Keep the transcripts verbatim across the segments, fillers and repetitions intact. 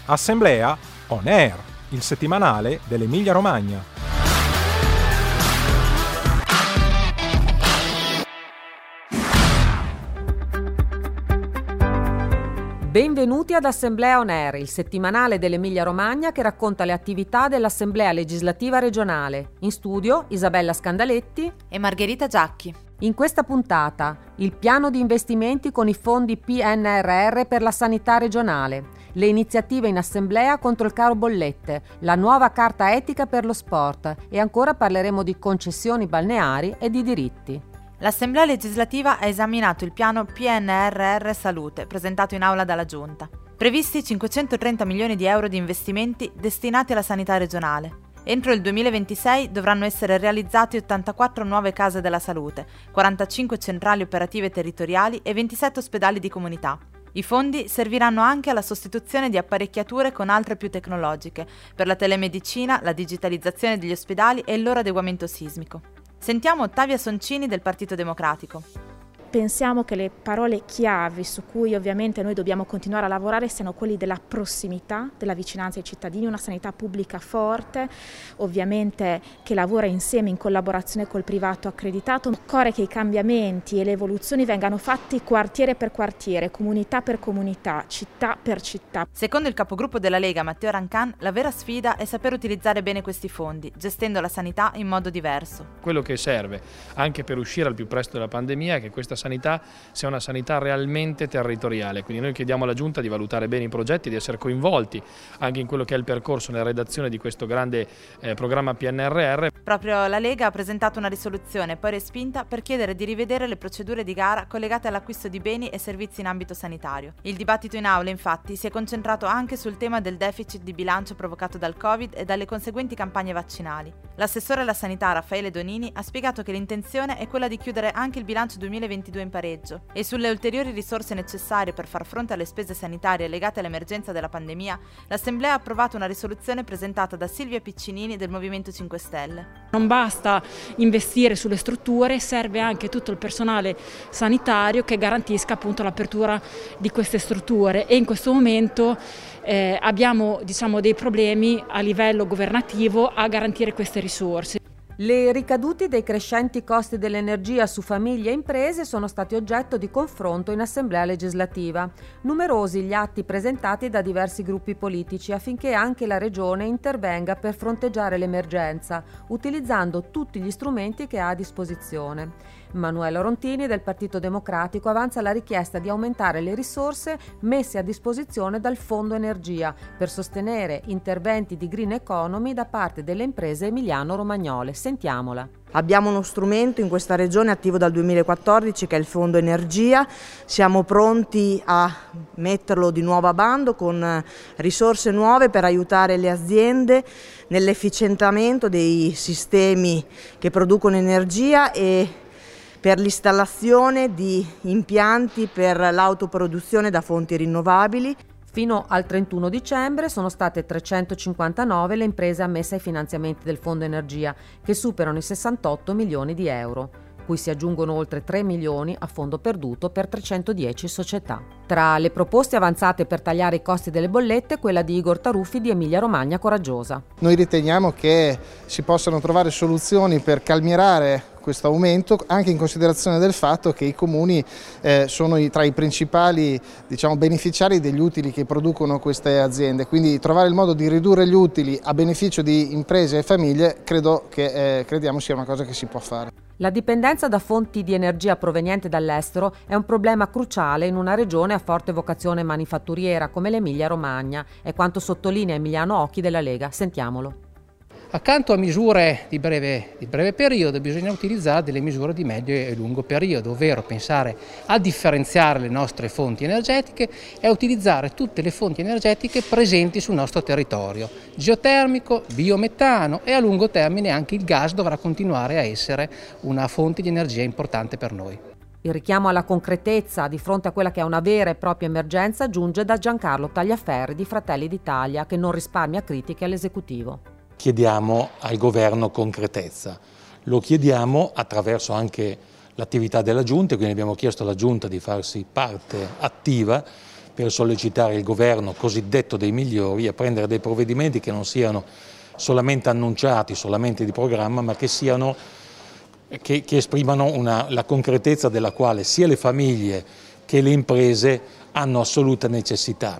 Assemblea On Air, il settimanale dell'Emilia Romagna. Benvenuti ad Assemblea On Air, il settimanale dell'Emilia Romagna che racconta le attività dell'Assemblea legislativa regionale. In studio Isabella Scandaletti e Margherita Giacchi. In questa puntata, il piano di investimenti con i fondi P N R R per la sanità regionale, le iniziative in assemblea contro il caro bollette, la nuova carta etica per lo sport e ancora parleremo di concessioni balneari e di diritti. L'Assemblea legislativa ha esaminato il piano P N R R Salute, presentato in aula dalla Giunta. Previsti cinquecentotrenta milioni di euro di investimenti destinati alla sanità regionale. Entro il duemilaventisei dovranno essere realizzati ottantaquattro nuove case della salute, quarantacinque centrali operative territoriali e ventisette ospedali di comunità. I fondi serviranno anche alla sostituzione di apparecchiature con altre più tecnologiche, per la telemedicina, la digitalizzazione degli ospedali e il loro adeguamento sismico. Sentiamo Ottavia Soncini del Partito Democratico. Pensiamo che le parole chiavi su cui ovviamente noi dobbiamo continuare a lavorare siano quelli della prossimità, della vicinanza ai cittadini, una sanità pubblica forte, ovviamente che lavora insieme in collaborazione col privato accreditato. Occorre che i cambiamenti e le evoluzioni vengano fatti quartiere per quartiere, comunità per comunità, città per città. Secondo il capogruppo della Lega, Matteo Rancan, la vera sfida è saper utilizzare bene questi fondi, gestendo la sanità in modo diverso. Quello che serve anche per uscire al più presto dalla pandemia è che questa sanità sia una sanità realmente territoriale, quindi noi chiediamo alla Giunta di valutare bene i progetti, di essere coinvolti anche in quello che è il percorso nella redazione di questo grande eh, programma P N R R. Proprio la Lega ha presentato una risoluzione poi respinta per chiedere di rivedere le procedure di gara collegate all'acquisto di beni e servizi in ambito sanitario. Il dibattito in aula infatti si è concentrato anche sul tema del deficit di bilancio provocato dal Covid e dalle conseguenti campagne vaccinali. L'assessore alla sanità Raffaele Donini ha spiegato che l'intenzione è quella di chiudere anche il bilancio duemilaventidue in pareggio e sulle ulteriori risorse necessarie per far fronte alle spese sanitarie legate all'emergenza della pandemia, l'Assemblea ha approvato una risoluzione presentata da Silvia Piccinini del Movimento cinque Stelle. Non basta investire sulle strutture, serve anche tutto il personale sanitario che garantisca appunto l'apertura di queste strutture e in questo momento eh, abbiamo diciamo dei problemi a livello governativo a garantire queste risorse. Le ricadute dei crescenti costi dell'energia su famiglie e imprese sono stati oggetto di confronto in Assemblea legislativa. Numerosi gli atti presentati da diversi gruppi politici affinché anche la Regione intervenga per fronteggiare l'emergenza, utilizzando tutti gli strumenti che ha a disposizione. Manuela Rontini del Partito Democratico avanza la richiesta di aumentare le risorse messe a disposizione dal Fondo Energia per sostenere interventi di green economy da parte delle imprese emiliano-romagnole. Sentiamola. Abbiamo uno strumento in questa regione attivo dal duemilaquattordici che è il Fondo Energia, siamo pronti a metterlo di nuovo a bando con risorse nuove per aiutare le aziende nell'efficientamento dei sistemi che producono energia e per l'installazione di impianti per l'autoproduzione da fonti rinnovabili. Fino al trentuno dicembre sono state trecentocinquantanove le imprese ammesse ai finanziamenti del Fondo Energia, che superano i sessantotto milioni di euro, cui si aggiungono oltre tre milioni a fondo perduto per trecentodieci società. Tra le proposte avanzate per tagliare i costi delle bollette, quella di Igor Taruffi di Emilia Romagna Coraggiosa. Noi riteniamo che si possano trovare soluzioni per calmierare questo aumento, anche in considerazione del fatto che i comuni eh, sono i, tra i principali diciamo, beneficiari degli utili che producono queste aziende, quindi trovare il modo di ridurre gli utili a beneficio di imprese e famiglie credo che, eh, crediamo sia una cosa che si può fare. La dipendenza da fonti di energia provenienti dall'estero è un problema cruciale in una regione a forte vocazione manifatturiera come l'Emilia Romagna, è quanto sottolinea Emiliano Occhi della Lega. Sentiamolo. Accanto a misure di breve, di breve periodo bisogna utilizzare delle misure di medio e lungo periodo, ovvero pensare a differenziare le nostre fonti energetiche e a utilizzare tutte le fonti energetiche presenti sul nostro territorio, geotermico, biometano e a lungo termine anche il gas dovrà continuare a essere una fonte di energia importante per noi. Il richiamo alla concretezza di fronte a quella che è una vera e propria emergenza giunge da Giancarlo Tagliaferri di Fratelli d'Italia, che non risparmia critiche all'esecutivo. Chiediamo al governo concretezza, lo chiediamo attraverso anche l'attività della Giunta, quindi abbiamo chiesto alla Giunta di farsi parte attiva per sollecitare il governo cosiddetto dei migliori a prendere dei provvedimenti che non siano solamente annunciati, solamente di programma, ma che siano che, che esprimano una, la concretezza della quale sia le famiglie che le imprese hanno assoluta necessità.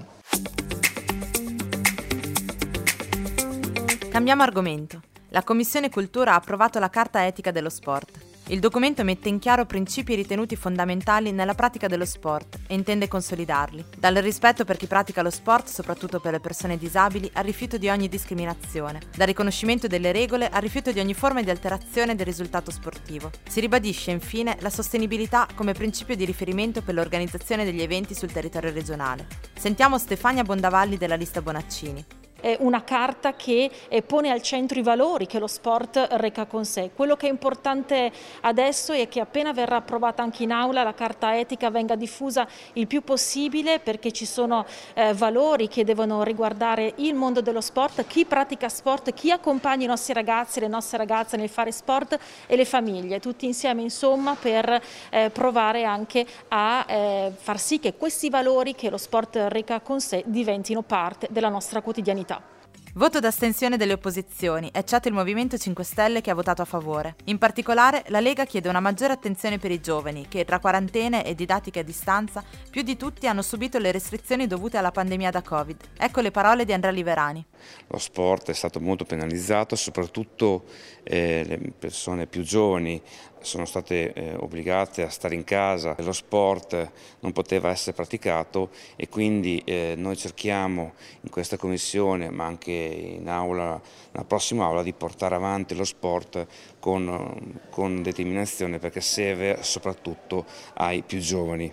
Cambiamo argomento. La Commissione Cultura ha approvato la Carta Etica dello Sport. Il documento mette in chiaro principi ritenuti fondamentali nella pratica dello sport e intende consolidarli, dal rispetto per chi pratica lo sport, soprattutto per le persone disabili, al rifiuto di ogni discriminazione, dal riconoscimento delle regole al rifiuto di ogni forma di alterazione del risultato sportivo. Si ribadisce infine la sostenibilità come principio di riferimento per l'organizzazione degli eventi sul territorio regionale. Sentiamo Stefania Bondavalli della lista Bonaccini. È una carta che pone al centro i valori che lo sport reca con sé. Quello che è importante adesso è che appena verrà approvata anche in aula la carta etica venga diffusa il più possibile, perché ci sono eh, valori che devono riguardare il mondo dello sport, chi pratica sport, chi accompagna i nostri ragazzi e le nostre ragazze nel fare sport e le famiglie, tutti insieme insomma per eh, provare anche a eh, far sì che questi valori che lo sport reca con sé diventino parte della nostra quotidianità. Voto d'astensione delle opposizioni, eccetto il Movimento cinque Stelle che ha votato a favore. In particolare, la Lega chiede una maggiore attenzione per i giovani che, tra quarantene e didattiche a distanza, più di tutti hanno subito le restrizioni dovute alla pandemia da Covid. Ecco le parole di Andrea Liverani. Lo sport è stato molto penalizzato, soprattutto eh, le persone più giovani sono state eh, obbligate a stare in casa, lo sport non poteva essere praticato e quindi eh, noi cerchiamo in questa commissione, ma anche in aula, nella prossima aula, di portare avanti lo sport con, con determinazione, perché serve soprattutto ai più giovani.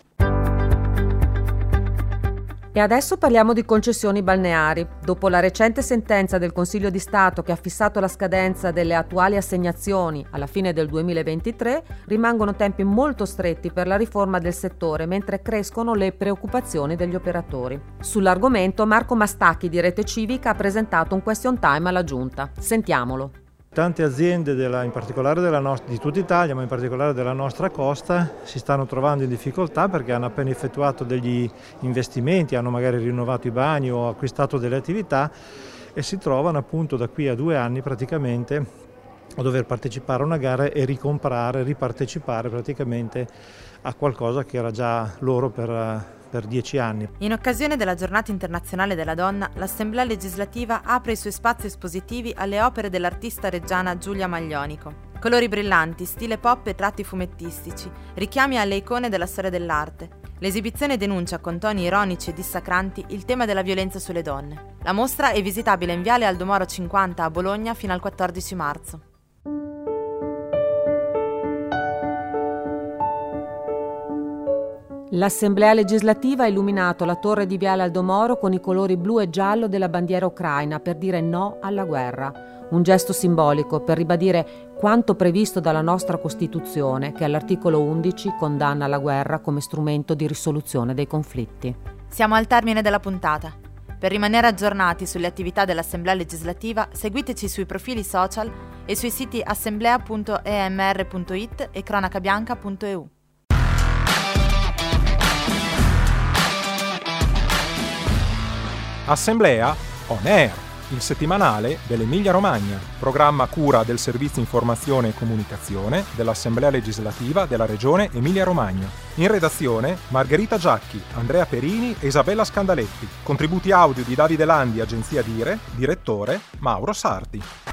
E adesso parliamo di concessioni balneari. Dopo la recente sentenza del Consiglio di Stato che ha fissato la scadenza delle attuali assegnazioni alla fine del duemilaventitré, rimangono tempi molto stretti per la riforma del settore, mentre crescono le preoccupazioni degli operatori. Sull'argomento Marco Mastacchi di Rete Civica ha presentato un question time alla Giunta. Sentiamolo. Tante aziende, della, in particolare della nostra, di tutta Italia, ma in particolare della nostra costa, si stanno trovando in difficoltà perché hanno appena effettuato degli investimenti, hanno magari rinnovato i bagni o acquistato delle attività e si trovano appunto da qui a due anni praticamente a dover partecipare a una gara e ricomprare, ripartecipare praticamente a qualcosa che era già loro per... per dieci anni. In occasione della Giornata Internazionale della Donna, l'Assemblea Legislativa apre i suoi spazi espositivi alle opere dell'artista reggiana Giulia Maglionico. Colori brillanti, stile pop e tratti fumettistici, richiami alle icone della storia dell'arte. L'esibizione denuncia con toni ironici e dissacranti il tema della violenza sulle donne. La mostra è visitabile in Viale Aldo Moro cinquanta a Bologna fino al quattordici marzo. L'Assemblea legislativa ha illuminato la torre di Viale Aldo Moro con i colori blu e giallo della bandiera ucraina per dire no alla guerra. Un gesto simbolico per ribadire quanto previsto dalla nostra Costituzione, che all'articolo undici condanna la guerra come strumento di risoluzione dei conflitti. Siamo al termine della puntata. Per rimanere aggiornati sulle attività dell'Assemblea legislativa, seguiteci sui profili social e sui siti assemblea punto e m r punto i t e cronacabianca punto e u. Assemblea On Air, il settimanale dell'Emilia Romagna, programma a cura del Servizio Informazione e Comunicazione dell'Assemblea Legislativa della Regione Emilia Romagna. In redazione Margherita Giacchi, Andrea Perini e Isabella Scandaletti. Contributi audio di Davide Landi, agenzia Dire, direttore Mauro Sardi.